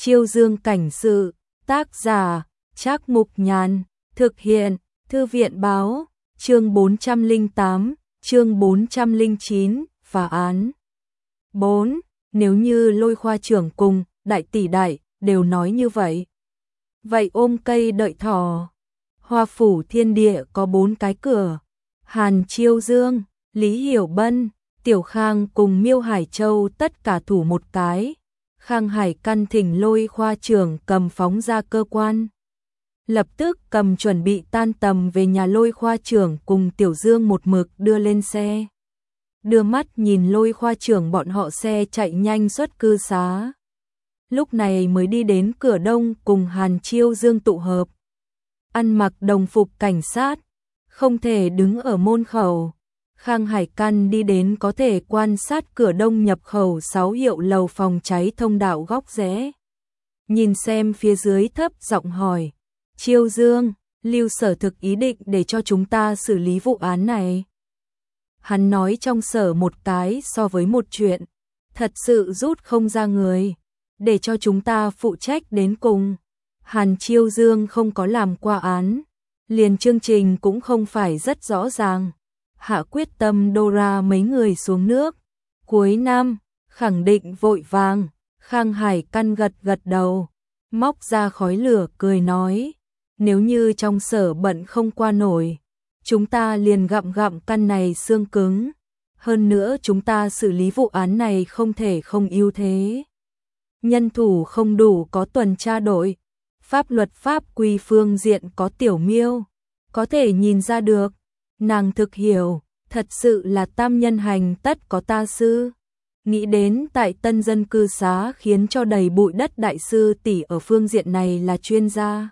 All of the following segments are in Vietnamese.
Chiêu Dương cảnh sự, tác giả, Trác Mục Nhàn, thực hiện, Thư viện báo, chương 408, chương 409, phá án. 4. Nếu như Lôi khoa trưởng cùng, đại tỷ đại, đều nói như vậy. Vậy ôm cây đợi thỏ. Hoa phủ thiên địa có 4 cái cửa. Hàn Chiêu Dương, Lý Hiểu Bân, Tiểu Khang cùng Miêu Hải Châu tất cả thủ một cái. Khang Hải căn thỉnh Lôi khoa trưởng cầm phóng ra cơ quan. Lập tức cầm chuẩn bị tan tầm về nhà Lôi khoa trưởng cùng Tiểu Dương một mực đưa lên xe. Đưa mắt nhìn Lôi khoa trưởng bọn họ xe chạy nhanh xuất cư xá. Lúc này mới đi đến cửa đông cùng Hàn Chiêu Dương tụ hợp. Ăn mặc đồng phục cảnh sát, không thể đứng ở môn khẩu. Khang Hải căn đi đến có thể quan sát cửa đông nhập khẩu 6 hiệu lầu phòng cháy thông đạo góc rẽ. Nhìn xem phía dưới thấp giọng hỏi. Chiêu Dương, Lưu Sở thực ý định để cho chúng ta xử lý vụ án này. Hắn nói trong sở một cái so với một chuyện. Thật sự rút không ra người. Để cho chúng ta phụ trách đến cùng. Hàn Chiêu Dương không có làm qua án. Liền chương trình cũng không phải rất rõ ràng. Hạ quyết tâm đô ra mấy người xuống nước. Cuối năm, khẳng định vội vàng. Khang Hải căn gật gật đầu. Móc ra khói lửa cười nói. Nếu như trong sở bận không qua nổi, chúng ta liền gặm căn này xương cứng. Hơn nữa chúng ta xử lý vụ án này không thể không ưu thế. Nhân thủ không đủ có tuần tra đội. Pháp luật pháp quy phương diện có Tiểu Miêu. Có thể nhìn ra được. Nàng thực hiểu, thật sự là tam nhân hành tất có ta sư. Nghĩ đến tại tân dân cư xá khiến cho đầy bụi đất đại sư tỷ ở phương diện này là chuyên gia.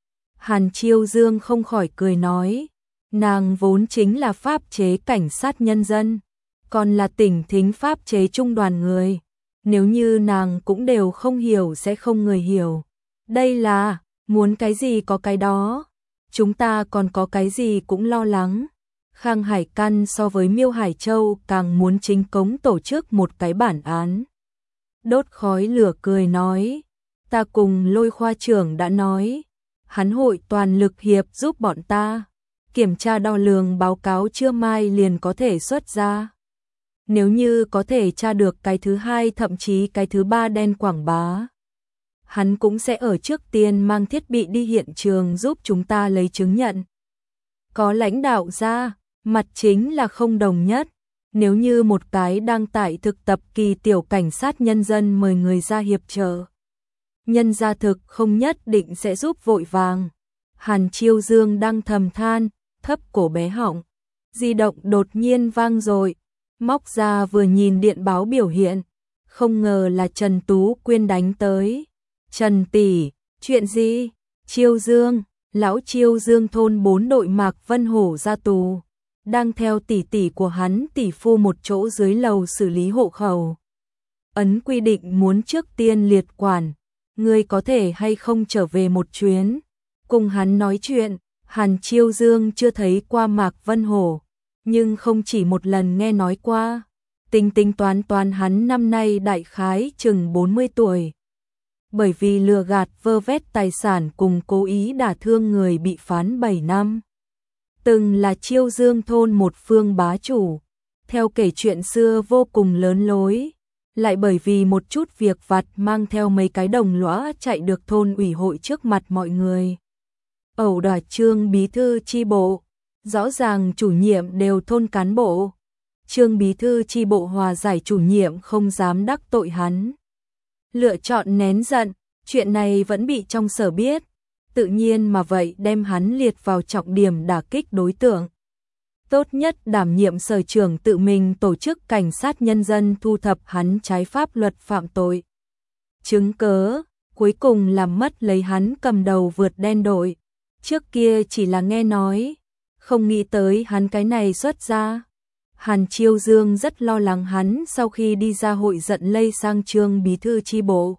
Hàn Chiêu Dương không khỏi cười nói, nàng vốn chính là pháp chế cảnh sát nhân dân, còn là tỉnh thính pháp chế trung đoàn người. Nếu như nàng cũng đều không hiểu sẽ không người hiểu. Đây là, muốn cái gì có cái đó. Chúng ta còn có cái gì cũng lo lắng. Khang Hải căn so với Miêu Hải Châu càng muốn chính cống tổ chức một cái bản án. Đốt khói lửa cười nói, ta cùng Lôi khoa trưởng đã nói, hắn hội toàn lực hiệp giúp bọn ta. Kiểm tra đo lường báo cáo trưa mai liền có thể xuất ra. Nếu như có thể tra được cái thứ 2 thậm chí cái thứ 3 đen quảng bá, hắn cũng sẽ ở trước tiên mang thiết bị đi hiện trường giúp chúng ta lấy chứng nhận. Có lãnh đạo ra, mặt chính là không đồng nhất. Nếu như một cái đang tại thực tập kỳ tiểu cảnh sát nhân dân mời người ra hiệp trợ, nhân gia thực không nhất định sẽ giúp vội vàng. Hàn Chiêu Dương đang thầm than, thấp cổ bé họng. Di động đột nhiên vang rồi. Móc ra vừa nhìn điện báo biểu hiện. Không ngờ là Trần Tú Quyên đánh tới. Trần tỷ, chuyện gì? Chiêu Dương, lão Chiêu Dương thôn 4 đội Mạc Vân Hổ ra tù. Đang theo tỷ tỷ của hắn tỷ phu một chỗ dưới lầu xử lý hộ khẩu. Ấn quy định muốn trước tiên liệt quản. Ngươi có thể hay không trở về một chuyến. Cùng hắn nói chuyện, Hàn Chiêu Dương chưa thấy qua Mạc Vân Hổ. Nhưng không chỉ một lần nghe nói qua. Tính toán hắn năm nay đại khái chừng 40 tuổi. Bởi vì lừa gạt vơ vét tài sản cùng cố ý đả thương người bị phán 7 năm. Từng là Chiêu Dương thôn một phương bá chủ. Theo kể chuyện xưa vô cùng lớn lối. Lại bởi vì một chút việc vặt mang theo mấy cái đồng lõa chạy được thôn ủy hội trước mặt mọi người. Ẩu đả Trương bí thư chi bộ. Rõ ràng chủ nhiệm đều thôn cán bộ. Trương bí thư chi bộ hòa giải chủ nhiệm không dám đắc tội hắn. Lựa chọn nén giận, chuyện này vẫn bị trong sở biết. Tự nhiên mà vậy đem hắn liệt vào trọng điểm đả kích đối tượng. Tốt nhất đảm nhiệm sở trưởng tự mình tổ chức cảnh sát nhân dân thu thập hắn trái pháp luật phạm tội. Chứng cớ, cuối cùng làm mất lấy hắn cầm đầu vượt đen đội. Trước kia chỉ là nghe nói, không nghĩ tới hắn cái này xuất ra. Hàn Chiêu Dương rất lo lắng hắn sau khi đi ra hội giận lây sang Trương bí thư chi bộ.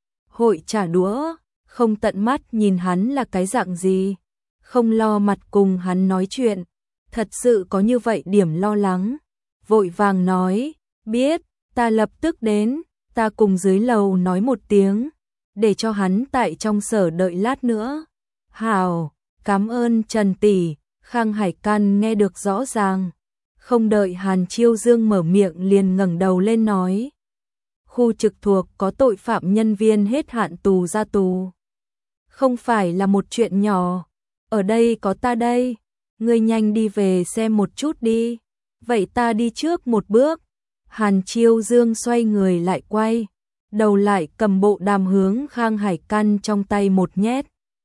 Hội trả đũa, không tận mắt nhìn hắn là cái dạng gì, không lo mặt cùng hắn nói chuyện, thật sự có như vậy điểm lo lắng. Vội vàng nói, biết, ta lập tức đến, ta cùng dưới lầu nói một tiếng, để cho hắn tại trong sở đợi lát nữa. Hảo, cảm ơn Trần tỷ. Khang Hải Căn nghe được rõ ràng. Không đợi Hàn Chiêu Dương mở miệng liền ngẩng đầu lên nói. Khu trực thuộc có tội phạm nhân viên hết hạn tù ra tù. Không phải là một chuyện nhỏ. Ở đây có ta đây. Ngươi nhanh đi về xem một chút đi. Vậy ta đi trước một bước. Hàn Chiêu Dương xoay người lại quay. Đầu lại cầm bộ đàm hướng Khang Hải Căn trong tay một nhét.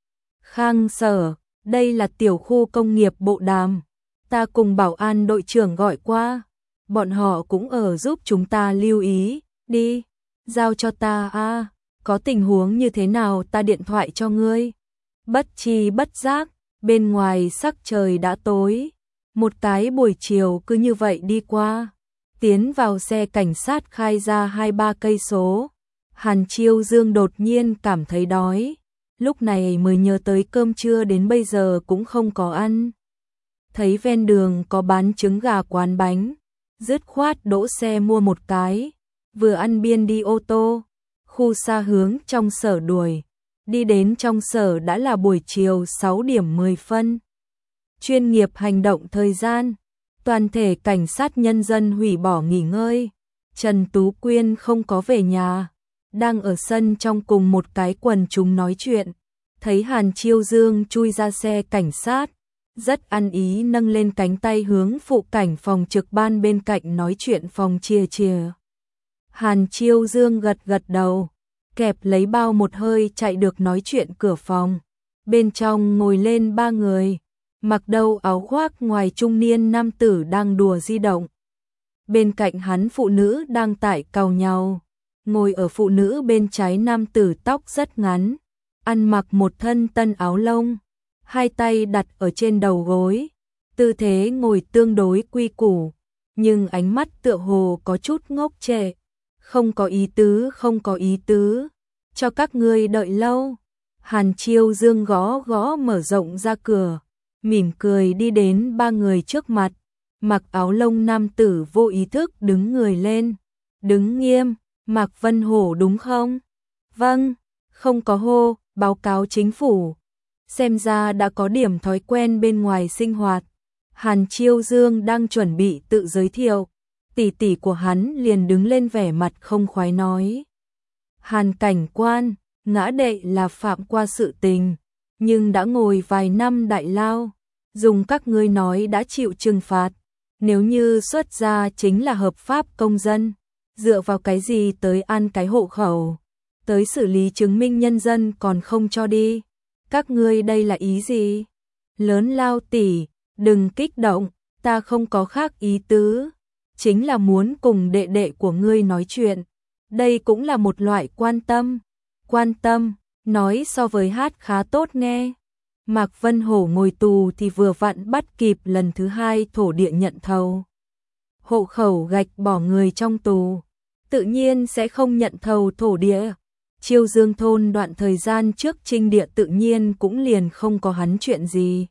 Khang Sở, đây là tiểu khu công nghiệp bộ đàm. Ta cùng bảo an đội trưởng gọi qua. Bọn họ cũng ở giúp chúng ta lưu ý. Đi, giao cho ta a. Có tình huống như thế nào ta điện thoại cho ngươi. Bất chi bất giác, bên ngoài sắc trời đã tối. Một cái buổi chiều cứ như vậy đi qua. Tiến vào xe cảnh sát khai ra 2-3 cây số. Hàn Chiêu Dương đột nhiên cảm thấy đói. Lúc này mới nhớ tới cơm trưa đến bây giờ cũng không có ăn. Thấy ven đường có bán trứng gà quán bánh. Dứt khoát đỗ xe mua một cái. Vừa ăn biên đi ô tô. Khu xa hướng trong sở đuổi. Đi đến trong sở đã là buổi chiều 6 điểm 10 phân. Chuyên nghiệp hành động thời gian. Toàn thể cảnh sát nhân dân hủy bỏ nghỉ ngơi. Trần Tú Quyên không có về nhà. Đang ở sân trong cùng một cái quần chúng nói chuyện. Thấy Hàn Chiêu Dương chui ra xe cảnh sát. Rất ăn ý nâng lên cánh tay hướng phụ cảnh phòng trực ban bên cạnh nói chuyện phòng chia chia. Hàn Chiêu Dương gật gật đầu. Kẹp lấy bao một hơi chạy được nói chuyện cửa phòng. Bên trong ngồi lên 3 người. Mặc đầu áo khoác ngoài trung niên nam tử đang đùa di động. Bên cạnh hắn phụ nữ đang tải càu nhau. Ngồi ở phụ nữ bên trái nam tử tóc rất ngắn. Ăn mặc một thân tân áo lông. Hai tay đặt ở trên đầu gối. Tư thế ngồi tương đối quy củ. Nhưng ánh mắt tựa hồ có chút ngốc trệ. Không có ý tứ, không có ý tứ. Cho các ngươi đợi lâu. Hàn Chiêu Dương gõ gõ mở rộng ra cửa. Mỉm cười đi đến 3 người trước mặt. Mặc áo lông nam tử vô ý thức đứng người lên. Đứng nghiêm, Mạc Vân Hổ đúng không? Vâng, không có hô, báo cáo chính phủ. Xem ra đã có điểm thói quen bên ngoài sinh hoạt. Hàn Chiêu Dương đang chuẩn bị tự giới thiệu. Tỷ tỷ của hắn liền đứng lên vẻ mặt không khoái nói. Hàn cảnh quan, ngã đệ là phạm qua sự tình. Nhưng đã ngồi vài năm đại lao. Dùng các ngươi nói đã chịu trừng phạt. Nếu như xuất gia chính là hợp pháp công dân. Dựa vào cái gì tới ăn cái hộ khẩu. Tới xử lý chứng minh nhân dân còn không cho đi. Các ngươi đây là ý gì? Lớn lao tỷ, đừng kích động. Ta không có khác ý tứ. Chính là muốn cùng đệ đệ của ngươi nói chuyện. Đây cũng là một loại quan tâm. Quan tâm, nói so với hát khá tốt nghe. Mạc Vân Hổ ngồi tù thì vừa vặn bắt kịp lần thứ 2 thổ địa nhận thầu. Hộ khẩu gạch bỏ người trong tù. Tự nhiên sẽ không nhận thầu thổ địa. Chiêu Dương thôn đoạn thời gian trước trinh địa tự nhiên cũng liền không có hắn chuyện gì.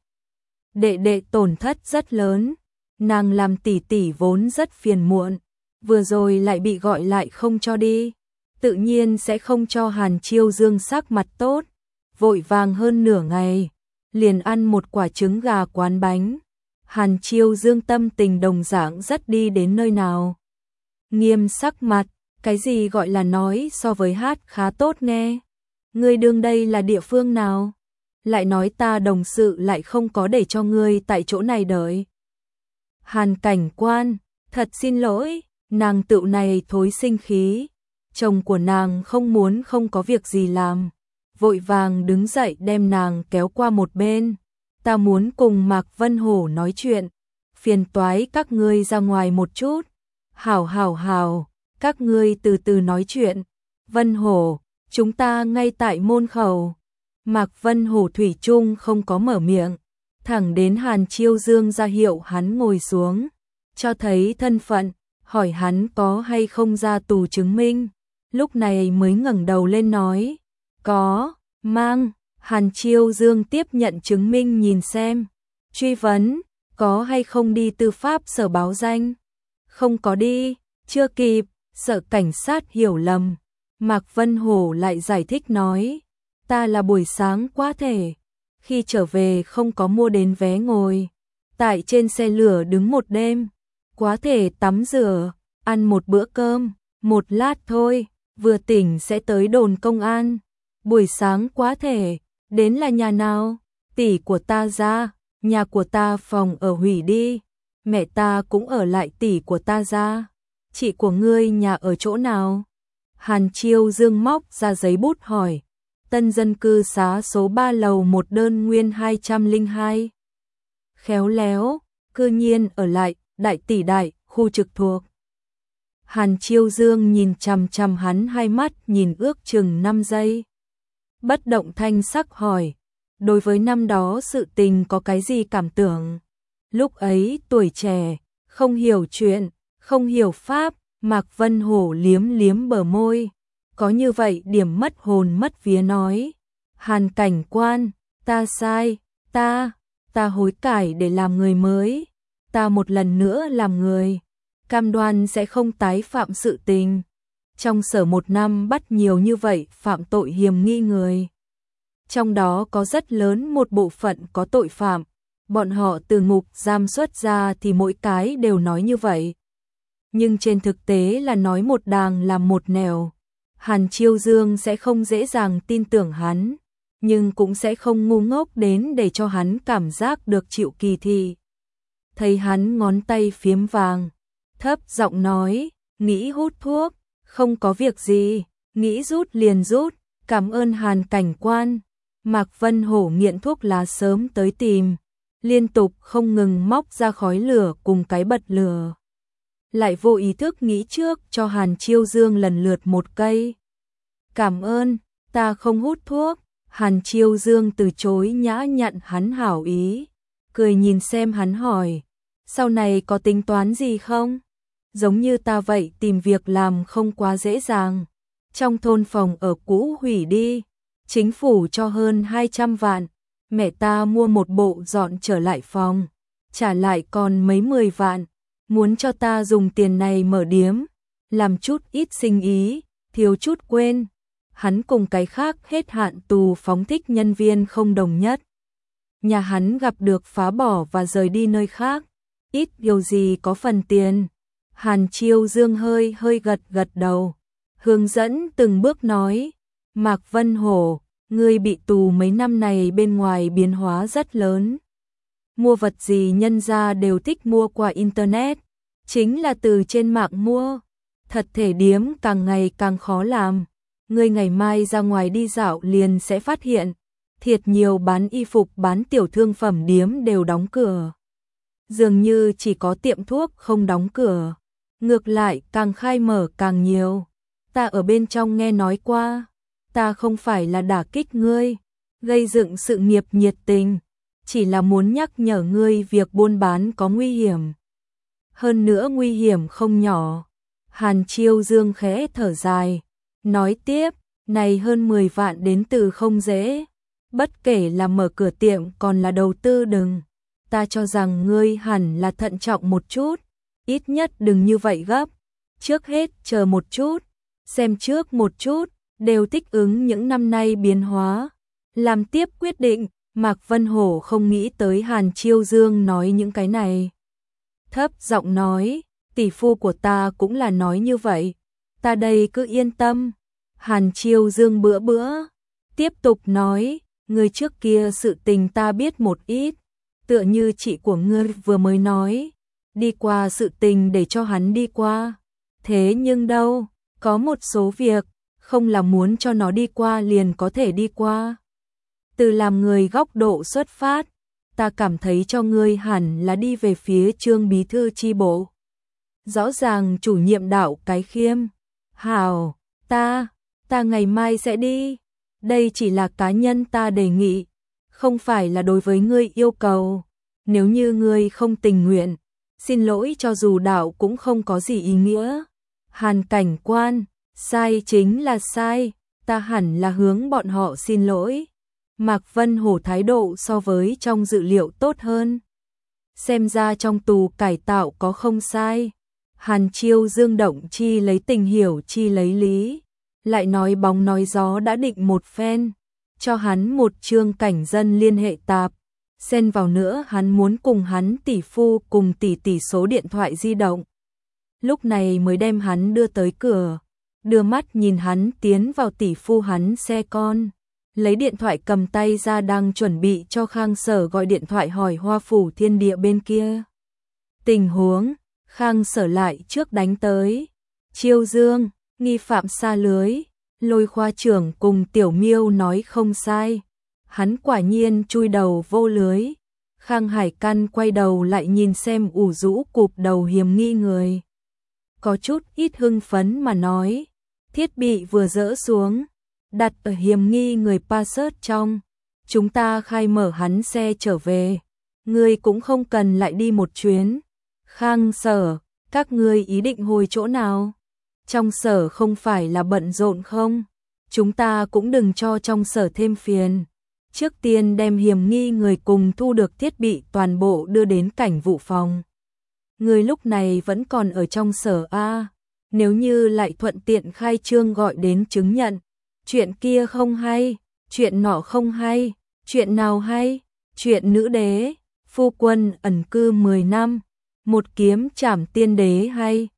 Đệ đệ tổn thất rất lớn. Nàng làm tỷ tỷ vốn rất phiền muộn. Vừa rồi lại bị gọi lại không cho đi. Tự nhiên sẽ không cho Hàn Chiêu Dương sắc mặt tốt. Vội vàng hơn nửa ngày. Liền ăn một quả trứng gà quán bánh. Hàn Chiêu Dương tâm tình đồng dạng rất đi đến nơi nào. Nghiêm sắc mặt, cái gì gọi là nói so với hát khá tốt nghe. Ngươi đương đây là địa phương nào? Lại nói ta đồng sự lại không có để cho ngươi tại chỗ này đợi. Hàn cảnh quan, thật xin lỗi, nàng tựu này thối sinh khí. Chồng của nàng không muốn không có việc gì làm. Vội vàng đứng dậy đem nàng kéo qua một bên. Ta muốn cùng Mạc Vân Hổ nói chuyện. Phiền toái các ngươi ra ngoài một chút. Hảo hảo hảo, các ngươi từ từ nói chuyện. Vân Hổ, chúng ta ngay tại môn khẩu. Mạc Vân Hổ thủy chung không có mở miệng. Thẳng đến Hàn Chiêu Dương ra hiệu hắn ngồi xuống. Cho thấy thân phận, hỏi hắn có hay không ra tù chứng minh. Lúc này mới ngẩng đầu lên nói. Có, mang. Hàn Chiêu Dương tiếp nhận chứng minh nhìn xem. Truy vấn, có hay không đi tư pháp sở báo danh? Không có đi, chưa kịp, sợ cảnh sát hiểu lầm. Mạc Vân Hổ lại giải thích nói, ta là buổi sáng quá thể, khi trở về không có mua đến vé ngồi, tại trên xe lửa đứng một đêm, quá thể tắm rửa, ăn một bữa cơm, một lát thôi, vừa tỉnh sẽ tới đồn công an. Buổi sáng quá thể, đến là nhà nào? Tỷ của ta ra, nhà của ta phòng ở hủy đi, mẹ ta cũng ở lại tỷ của ta ra. Chị của ngươi nhà ở chỗ nào? Hàn Chiêu Dương móc ra giấy bút hỏi. Tân dân cư xá số 3 lầu 1 đơn nguyên 202. Khéo léo, cư nhiên ở lại, đại tỷ đại, khu trực thuộc. Hàn Chiêu Dương nhìn chằm chằm hắn hai mắt nhìn ước chừng 5 giây. Bất động thanh sắc hỏi, đối với năm đó sự tình có cái gì cảm tưởng? Lúc ấy tuổi trẻ, không hiểu chuyện, không hiểu pháp, Mạc Vân Hổ liếm liếm bờ môi, có như vậy điểm mất hồn mất vía nói. Hàn cảnh quan, ta sai, ta hối cải để làm người mới, ta một lần nữa làm người, cam đoan sẽ không tái phạm sự tình. Trong sở 1 năm bắt nhiều như vậy phạm tội hiềm nghi người. Trong đó có rất lớn một bộ phận có tội phạm, bọn họ từ ngục giam xuất ra thì mỗi cái đều nói như vậy. Nhưng trên thực tế là nói một đàng làm một nẻo. Hàn Chiêu Dương sẽ không dễ dàng tin tưởng hắn, nhưng cũng sẽ không ngu ngốc đến để cho hắn cảm giác được chịu kỳ thị. Thấy hắn ngón tay phiếm vàng, thấp giọng nói, nghĩ hút thuốc, không có việc gì, nghĩ rút liền rút, cảm ơn Hàn cảnh quan. Mạc Vân Hổ nghiện thuốc lá sớm tới tìm, liên tục không ngừng móc ra khói lửa cùng cái bật lửa. Lại vô ý thức nghĩ trước cho Hàn Chiêu Dương lần lượt một cây. Cảm ơn, ta không hút thuốc. Hàn Chiêu Dương từ chối nhã nhặn hắn hảo ý, cười nhìn xem hắn hỏi, sau này có tính toán gì không? Giống như ta vậy tìm việc làm không quá dễ dàng. Trong thôn phòng ở cũ hủy đi, chính phủ cho hơn 200 vạn, mẹ ta mua một bộ dọn trở lại phòng, trả lại còn mấy 10 vạn, muốn cho ta dùng tiền này mở điếm, làm chút ít sinh ý, thiếu chút quên. Hắn cùng cái khác hết hạn tù phóng thích nhân viên không đồng nhất. Nhà hắn gặp được phá bỏ và rời đi nơi khác, ít điều gì có phần tiền. Hàn Chiêu Dương hơi gật đầu, hướng dẫn từng bước nói, Mạc Vân Hổ, ngươi bị tù mấy năm này bên ngoài biến hóa rất lớn. Mua vật gì nhân gia đều thích mua qua Internet, chính là từ trên mạng mua. Thật thể điếm càng ngày càng khó làm. Ngươi ngày mai ra ngoài đi dạo liền sẽ phát hiện, thiệt nhiều bán y phục bán tiểu thương phẩm điếm đều đóng cửa. Dường như chỉ có tiệm thuốc không đóng cửa. Ngược lại càng khai mở càng nhiều. Ta ở bên trong nghe nói qua, ta không phải là đả kích ngươi, gây dựng sự nghiệp nhiệt tình, chỉ là muốn nhắc nhở ngươi việc buôn bán có nguy hiểm. Hơn nữa nguy hiểm không nhỏ. Hàn Chiêu Dương khẽ thở dài, nói tiếp, này hơn 10 vạn đến từ không dễ, bất kể là mở cửa tiệm còn là đầu tư đừng. Ta cho rằng ngươi hẳn là thận trọng một chút, ít nhất đừng như vậy gấp, trước hết chờ một chút, xem trước một chút, đều thích ứng những năm nay biến hóa, làm tiếp quyết định. Mạc Vân Hổ không nghĩ tới Hàn Chiêu Dương nói những cái này. Thấp giọng nói, tỷ phu của ta cũng là nói như vậy, ta đây cứ yên tâm. Hàn Chiêu Dương bữa tiếp tục nói, người trước kia sự tình ta biết một ít, tựa như chị của ngươi vừa mới nói, đi qua sự tình để cho hắn đi qua. Thế nhưng đâu, có một số việc, không là muốn cho nó đi qua liền có thể đi qua. Từ làm người góc độ xuất phát, ta cảm thấy cho ngươi hẳn là đi về phía Trương bí thư chi bộ. Rõ ràng chủ nhiệm đạo cái khiêm. Hảo, ta ngày mai sẽ đi. Đây chỉ là cá nhân ta đề nghị, không phải là đối với ngươi yêu cầu. Nếu như ngươi không tình nguyện, xin lỗi cho dù đạo cũng không có gì ý nghĩa. Hàn cảnh quan, sai chính là sai, ta hẳn là hướng bọn họ xin lỗi. Mạc Vân Hổ thái độ so với trong dự liệu tốt hơn. Xem ra trong tù cải tạo có không sai. Hàn Chiêu Dương động chi lấy tình hiểu chi lấy lý. lại nói bóng nói gió đã định một phen, cho hắn một chương cảnh dân liên hệ tạp. Xen vào nữa hắn muốn cùng hắn tỷ phu cùng tỷ số điện thoại di động. Lúc này mới đem hắn đưa tới cửa, đưa mắt nhìn hắn tiến vào tỷ phu hắn xe con. Lấy điện thoại cầm tay ra đang chuẩn bị cho Khang Sở gọi điện thoại hỏi Hoa Phủ Thiên Địa bên kia. Tình huống, Khang Sở lại trước đánh tới. Chiêu Dương, nghi phạm xa lưới, Lôi khoa trưởng cùng Tiểu Miêu nói không sai. Hắn quả nhiên chui đầu vô lưới. Khang Hải Căn quay đầu lại nhìn xem ủ rũ cụp đầu hiểm nghi người. Có chút ít hưng phấn mà nói, thiết bị vừa dỡ xuống, đặt ở hiểm nghi người Passat trong. Chúng ta khai mở hắn xe trở về, ngươi cũng không cần lại đi một chuyến. Khang Sở, các ngươi ý định hồi chỗ nào? Trong sở không phải là bận rộn không? Chúng ta cũng đừng cho trong sở thêm phiền. Trước tiên đem hiểm nghi người cùng thu được thiết bị toàn bộ đưa đến cảnh vụ phòng. Người lúc này vẫn còn ở trong sở A. Nếu như lại thuận tiện khai trương gọi đến chứng nhận. Chuyện kia không hay, chuyện nọ không hay, chuyện nào hay? Chuyện nữ đế, phu quân ẩn cư 10 năm, một kiếm trảm tiên đế hay?